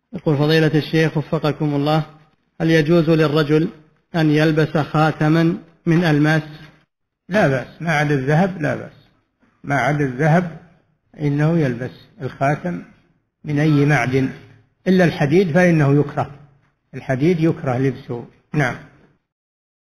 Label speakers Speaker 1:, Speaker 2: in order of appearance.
Speaker 1: يقول فضيلة الشيخ وفقكم الله، هل يجوز للرجل أن يلبس خاتما من ألماس؟
Speaker 2: لا بأس، ما عدا الذهب لا بأس، ما عدا الذهب إنه يلبس الخاتم من أي معدن، إلا الحديد فإنه يكره، الحديد يكره لبسه. نعم.